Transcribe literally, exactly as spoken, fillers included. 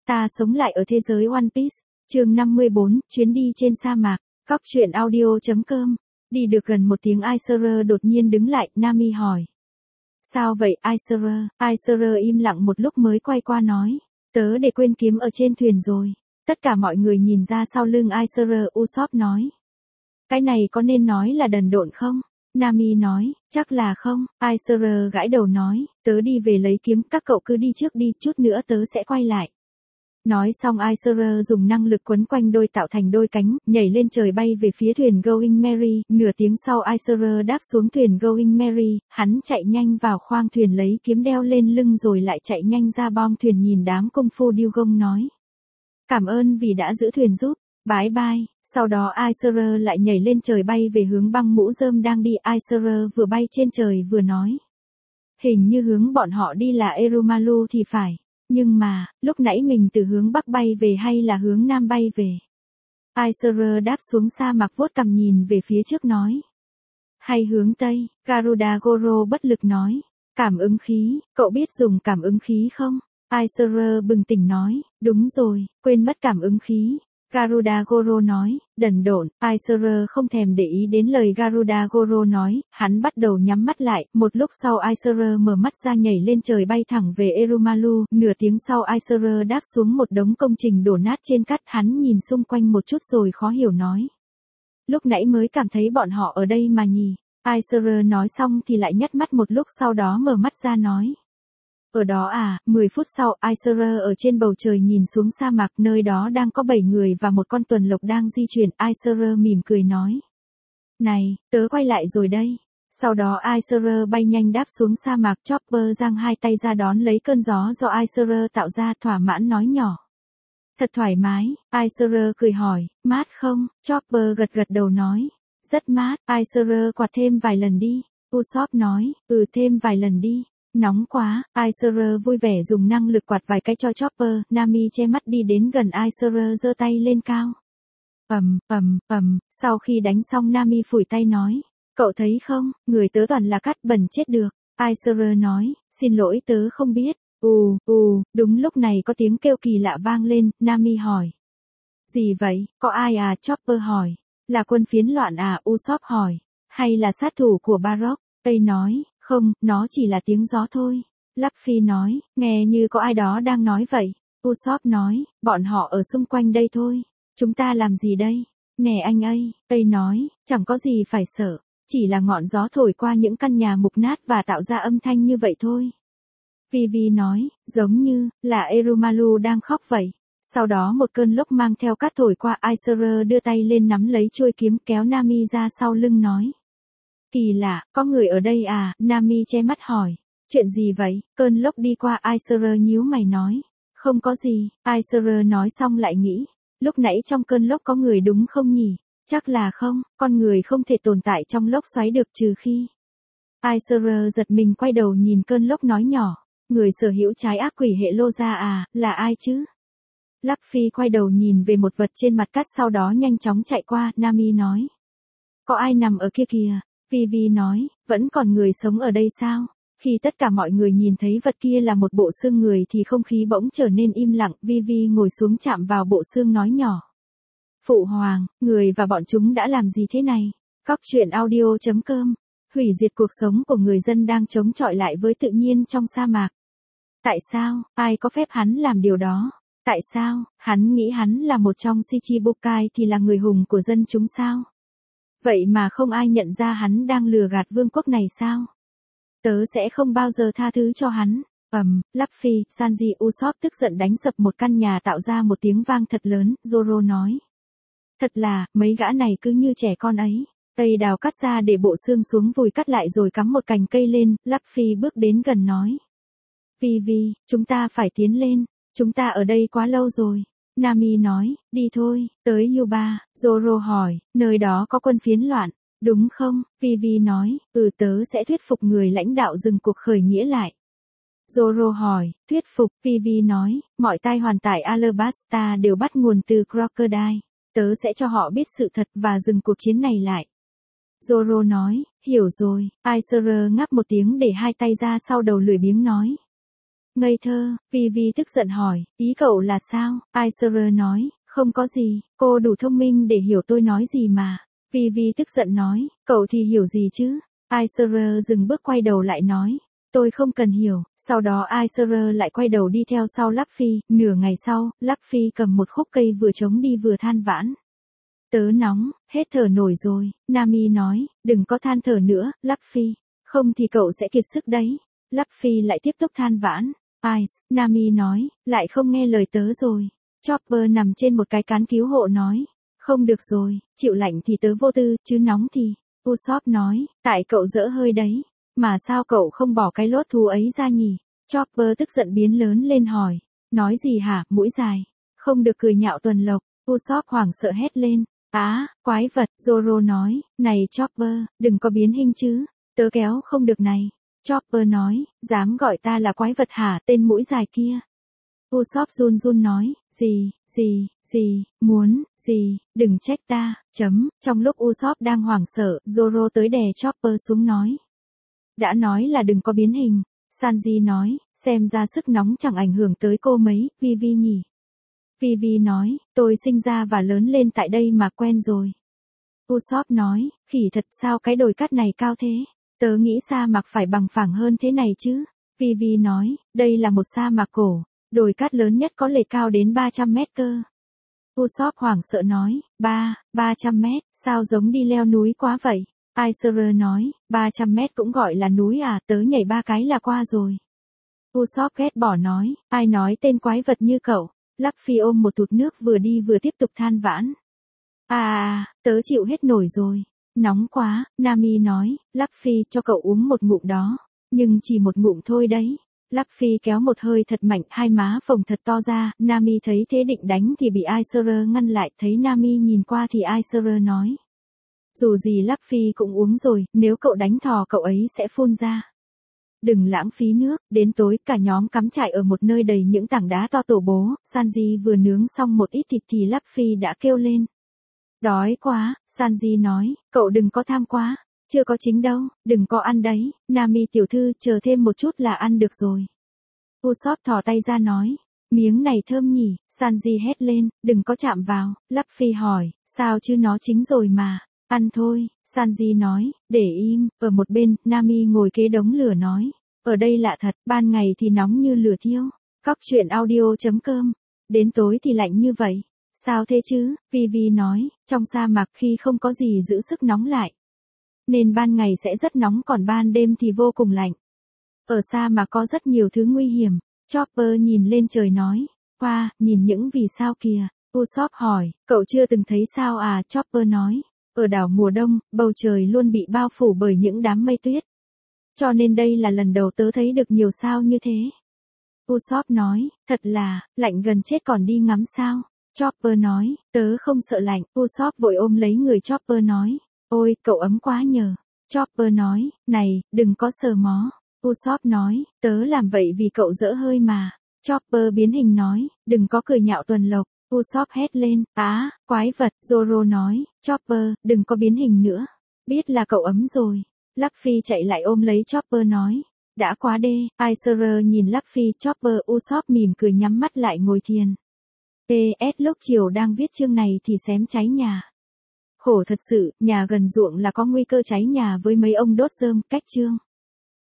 Ta sống lại ở thế giới One Piece, chương năm mươi bốn, chuyến đi trên sa mạc, góc truyện audio chấm com. Đi được gần một tiếng Aiser đột nhiên đứng lại, Nami hỏi. Sao vậy Aiser? Aiser im lặng một lúc mới quay qua nói. Tớ để quên kiếm ở trên thuyền rồi. Tất cả mọi người nhìn ra sau lưng Aiser, Usopp nói. Cái này có nên nói là đần độn không? Nami nói, chắc là không. Aiser gãi đầu nói, tớ đi về lấy kiếm, các cậu cứ đi trước đi, chút nữa tớ sẽ quay lại. Nói xong Aiser dùng năng lực quấn quanh đôi tạo thành đôi cánh, nhảy lên trời bay về phía thuyền Going Merry. Nửa tiếng sau Aiser đáp xuống thuyền Going Merry, hắn chạy nhanh vào khoang thuyền lấy kiếm đeo lên lưng rồi lại chạy nhanh ra bong thuyền nhìn đám công phu Dugong nói. Cảm ơn vì đã giữ thuyền giúp. Bye bye. Sau đó Aiser lại nhảy lên trời bay về hướng băng mũ rơm đang đi. Aiser vừa bay trên trời vừa nói. Hình như hướng bọn họ đi là Erumalu thì phải. Nhưng mà, lúc nãy mình từ hướng Bắc bay về hay là hướng Nam bay về? Aiser đáp xuống sa mạc vuốt cằm nhìn về phía trước nói. Hay hướng Tây, Garuda Goro bất lực nói. Cảm ứng khí, cậu biết dùng cảm ứng khí không? Aiser bừng tỉnh nói, đúng rồi, quên mất cảm ứng khí. Garuda Goro nói, đần độn. Aiser không thèm để ý đến lời Garuda Goro nói, hắn bắt đầu nhắm mắt lại, một lúc sau Aiser mở mắt ra nhảy lên trời bay thẳng về Erumalu, nửa tiếng sau Aiser đáp xuống một đống công trình đổ nát trên cát, hắn nhìn xung quanh một chút rồi khó hiểu nói. Lúc nãy mới cảm thấy bọn họ ở đây mà nhỉ. Aiser nói xong thì lại nhắm mắt một lúc sau đó mở mắt ra nói. Ở đó à, mười phút sau, Aiser ở trên bầu trời nhìn xuống sa mạc, nơi đó đang có bảy người và một con tuần lộc đang di chuyển. Aiser mỉm cười nói. Này, tớ quay lại rồi đây. Sau đó Aiser bay nhanh đáp xuống sa mạc, Chopper giang hai tay ra đón lấy cơn gió do Aiser tạo ra, thỏa mãn nói nhỏ. Thật thoải mái. Aiser cười hỏi, mát không? Chopper gật gật đầu nói. Rất mát. Aiser quạt thêm vài lần đi. Usopp nói, ừ thêm vài lần đi. Nóng quá. Aiser vui vẻ dùng năng lực quạt vài cái cho Chopper. Nami che mắt đi đến gần Aiser giơ tay lên cao. Ầm, ầm, ầm. Sau khi đánh xong Nami phủi tay nói. Cậu thấy không, người tớ toàn là cát bẩn chết được. Aiser nói, xin lỗi tớ không biết. Ù, ù, đúng lúc này có tiếng kêu kỳ lạ vang lên. Nami hỏi. Gì vậy, có ai à? Chopper hỏi. Là quân phiến loạn à? Usopp hỏi. Hay là sát thủ của Baroque? Tây nói. Không, nó chỉ là tiếng gió thôi. Luffy nói, nghe như có ai đó đang nói vậy. Usopp nói, bọn họ ở xung quanh đây thôi. Chúng ta làm gì đây? Nè anh ơi, Tây nói, chẳng có gì phải sợ. Chỉ là ngọn gió thổi qua những căn nhà mục nát và tạo ra âm thanh như vậy thôi. Vivi nói, giống như là Erumalu đang khóc vậy. Sau đó một cơn lốc mang theo cát thổi qua. Aiser đưa tay lên nắm lấy chuôi kiếm kéo Nami ra sau lưng nói. Kỳ lạ, có người ở đây à? Nami che mắt hỏi. Chuyện gì vậy? Cơn lốc đi qua. Aiser nhíu mày nói. Không có gì. Aiser nói xong lại nghĩ. Lúc nãy trong cơn lốc có người đúng không nhỉ? Chắc là không, con người không thể tồn tại trong lốc xoáy được trừ khi. Aiser giật mình quay đầu nhìn cơn lốc nói nhỏ. Người sở hữu trái ác quỷ hệ lô ra à, là ai chứ? Luffy quay đầu nhìn về một vật trên mặt cát sau đó nhanh chóng chạy qua. Nami nói. Có ai nằm ở kia kìa? Vivi nói, vẫn còn người sống ở đây sao? Khi tất cả mọi người nhìn thấy vật kia là một bộ xương người thì không khí bỗng trở nên im lặng. Vivi ngồi xuống chạm vào bộ xương nói nhỏ. Phụ hoàng, người và bọn chúng đã làm gì thế này? Góc truyện audio chấm com. Hủy diệt cuộc sống của người dân đang chống chọi lại với tự nhiên trong sa mạc. Tại sao, ai có phép hắn làm điều đó? Tại sao, hắn nghĩ hắn là một trong Shichibukai thì là người hùng của dân chúng sao? Vậy mà không ai nhận ra hắn đang lừa gạt vương quốc này sao? Tớ sẽ không bao giờ tha thứ cho hắn. Ầm, um, Luffy, Sanji, Usopp tức giận đánh sập một căn nhà tạo ra một tiếng vang thật lớn. Zoro nói. Thật là, mấy gã này cứ như trẻ con ấy. Tây đào cắt ra để bộ xương xuống vùi cắt lại rồi cắm một cành cây lên. Luffy bước đến gần nói. Vivi, chúng ta phải tiến lên. Chúng ta ở đây quá lâu rồi. Nami nói, đi thôi, tới Yuba. Zoro hỏi, nơi đó có quân phiến loạn, đúng không? Vivi nói, ừ tớ sẽ thuyết phục người lãnh đạo dừng cuộc khởi nghĩa lại. Zoro hỏi, thuyết phục? Vivi nói, mọi tai hoàn tại Alabasta đều bắt nguồn từ Crocodile. Tớ sẽ cho họ biết sự thật và dừng cuộc chiến này lại. Zoro nói, hiểu rồi. Aiser ngáp một tiếng để hai tay ra sau đầu lười biếng nói. Ngây thơ, Vivi tức giận hỏi, ý cậu là sao? Aisha nói, không có gì, cô đủ thông minh để hiểu tôi nói gì mà. Vivi tức giận nói, cậu thì hiểu gì chứ? Aisha dừng bước quay đầu lại nói, tôi không cần hiểu. Sau đó Aisha lại quay đầu đi theo sau Luffy. Nửa ngày sau, Luffy cầm một khúc cây vừa chống đi vừa than vãn. Tớ nóng, hết thở nổi rồi. Nami nói, đừng có than thở nữa, Luffy. Không thì cậu sẽ kiệt sức đấy. Luffy lại tiếp tục than vãn. Ice, Nami nói, lại không nghe lời tớ rồi. Chopper nằm trên một cái cán cứu hộ nói, không được rồi, chịu lạnh thì tớ vô tư, chứ nóng thì. Usopp nói, tại cậu dỡ hơi đấy, mà sao cậu không bỏ cái lốt thú ấy ra nhỉ? Chopper tức giận biến lớn lên hỏi, nói gì hả, mũi dài, không được cười nhạo tuần lộc. Usopp hoảng sợ hét lên, á, quái vật. Zoro nói, này Chopper, đừng có biến hình chứ, tớ kéo không được này. Chopper nói, dám gọi ta là quái vật hả, tên mũi dài kia. Usopp run run nói, gì, gì, gì, muốn, gì, đừng trách ta, chấm. Trong lúc Usopp đang hoảng sợ, Zoro tới đè Chopper xuống nói. Đã nói là đừng có biến hình. Sanji nói, xem ra sức nóng chẳng ảnh hưởng tới cô mấy, Vivi nhỉ. Vivi nói, tôi sinh ra và lớn lên tại đây mà quen rồi. Usopp nói, khỉ thật sao cái đồi cát này cao thế? Tớ nghĩ sa mạc phải bằng phẳng hơn thế này chứ. Vivi nói, đây là một sa mạc cổ. Đồi cát lớn nhất có lệ cao đến ba trăm mét cơ. Usopp hoảng sợ nói, ba, ba trăm mét, sao giống đi leo núi quá vậy? Aisha nói, ba trăm mét cũng gọi là núi à, tớ nhảy ba cái là qua rồi. Usopp ghét bỏ nói, ai nói tên quái vật như cậu? Luffy ôm một thụt nước vừa đi vừa tiếp tục than vãn. À, tớ chịu hết nổi rồi. Nóng quá, Nami nói, Luffy cho cậu uống một ngụm đó. Nhưng chỉ một ngụm thôi đấy. Luffy kéo một hơi thật mạnh, hai má phồng thật to ra. Nami thấy thế định đánh thì bị Aisha ngăn lại. Thấy Nami nhìn qua thì Aisha nói. Dù gì Luffy cũng uống rồi, nếu cậu đánh thò cậu ấy sẽ phun ra. Đừng lãng phí nước. Đến tối cả nhóm cắm trại ở một nơi đầy những tảng đá to tổ bố. Sanji vừa nướng xong một ít thịt thì Luffy đã kêu lên. Đói quá, Sanji nói, cậu đừng có tham quá, chưa có chính đâu, đừng có ăn đấy, Nami tiểu thư chờ thêm một chút là ăn được rồi. Usopp thò tay ra nói, miếng này thơm nhỉ, Sanji hét lên, đừng có chạm vào. Luffy hỏi, sao chứ nó chín rồi mà, ăn thôi. Sanji nói, để im. Ở một bên, Nami ngồi kế đống lửa nói, ở đây lạ thật, ban ngày thì nóng như lửa thiêu. Cóc truyện audio chấm com, đến tối thì lạnh như vậy. Sao thế chứ? Vivi nói, trong sa mạc khi không có gì giữ sức nóng lại, nên ban ngày sẽ rất nóng còn ban đêm thì vô cùng lạnh. Ở sa mạc có rất nhiều thứ nguy hiểm. Chopper nhìn lên trời nói, wow, nhìn những vì sao kìa. Usopp hỏi, cậu chưa từng thấy sao à? Chopper nói, ở đảo mùa đông, bầu trời luôn bị bao phủ bởi những đám mây tuyết. Cho nên đây là lần đầu tớ thấy được nhiều sao như thế. Usopp nói, thật là, lạnh gần chết còn đi ngắm sao. Chopper nói, tớ không sợ lạnh. Usopp vội ôm lấy người Chopper nói, ôi, cậu ấm quá nhờ. Chopper nói, này, đừng có sờ mó. Usopp nói, tớ làm vậy vì cậu dỡ hơi mà. Chopper biến hình nói, đừng có cười nhạo tuần lộc. Usopp hét lên, á, quái vật. Zoro nói, Chopper, đừng có biến hình nữa. Biết là cậu ấm rồi. Luffy chạy lại ôm lấy Chopper nói, đã quá đê. Aisha nhìn Luffy, Chopper, Usopp mỉm cười nhắm mắt lại ngồi thiền. pê ét lúc chiều đang viết chương này thì xém cháy nhà. Khổ thật sự, nhà gần ruộng là có nguy cơ cháy nhà với mấy ông đốt rơm, cách chương.